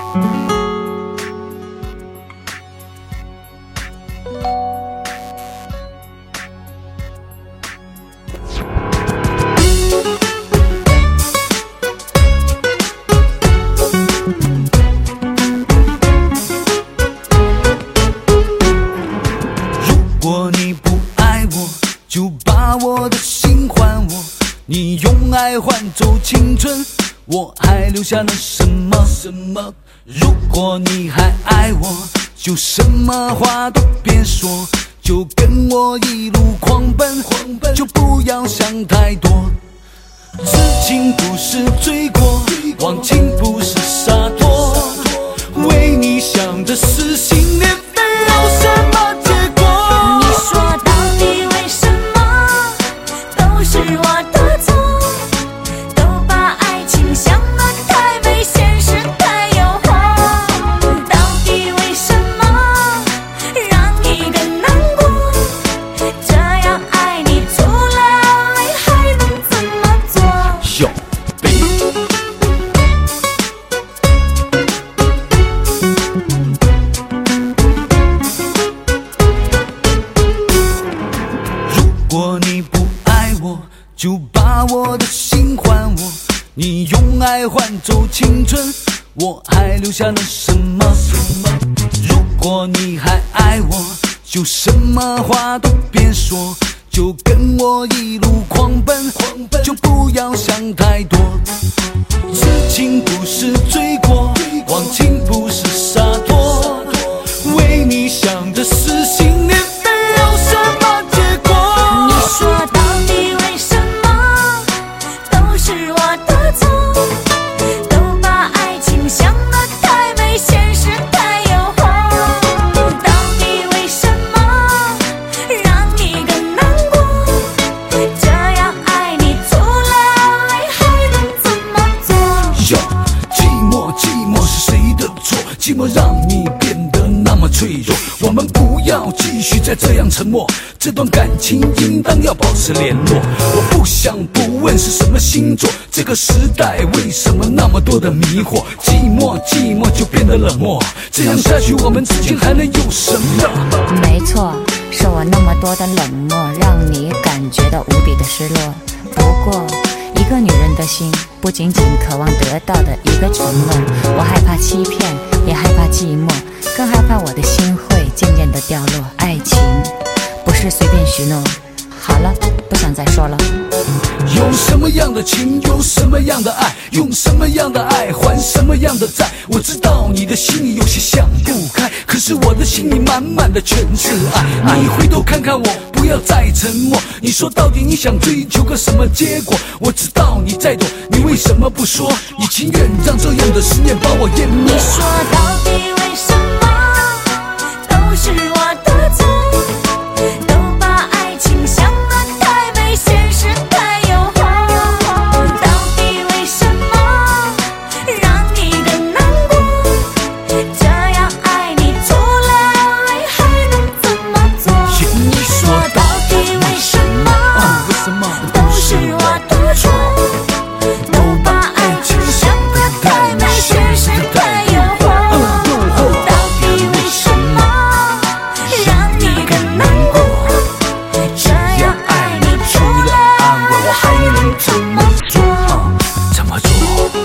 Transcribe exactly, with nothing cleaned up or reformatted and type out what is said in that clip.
如果你不爱我，就把我的心还我，你用爱换走青春，我还留下了什么？什么？如果你还爱我，就什么话都别说，就跟我一路狂奔，狂奔就不要想太多。痴情不是罪过，忘情不是洒脱，为你想的撕心裂肺有什么结果？ 你说到底为什么都是我的错，都把爱情想得太美，现实太诱惑，到底为什么让你更难过？这样爱你除了爱还能怎么做？ 哟如果你不爱我，就把我的心还我，你用爱换走青春，我还留下了什么？如果你还爱我，就什么话都别说，就跟我一路狂奔，狂奔就不要想太多。痴情不是罪过，忘情不是洒脱，为你想的撕心裂肺有什么结果？ 你说到底为什么都是我的错，都把爱情想得太美，现实太诱惑，到底为什么让你更难过？这样爱你除了爱还能怎么做？ 哟，寂寞寂寞是谁的错？寂寞让你变得那么脆弱，我们不要继续再这样沉默，这段感情应当要保持联络。我不想不问是什么星座，这个时代为什么那么多的迷惑？寂寞寂寞就变得冷漠，这样下去我们之间还能有什么？ 没错，是我那么多的冷漠，让你感觉到无比的失落。不过一个女人的心不仅仅渴望得到的一个承诺，我害怕欺骗，也害怕寂寞，更害怕我的心会渐渐的掉落。爱情不是随便许诺。好了，不想再说了。 有什么样的情，有什么样的爱，用什么样的爱还什么样的债。我知道你的心里有些想不开，可是我的心里满满的全是爱。你回头看看我，不要再沉默。你说到底你想追求个什么结果？我知道你在躲，你为什么不说？你情愿让这样的思念把我淹没？ 你说到底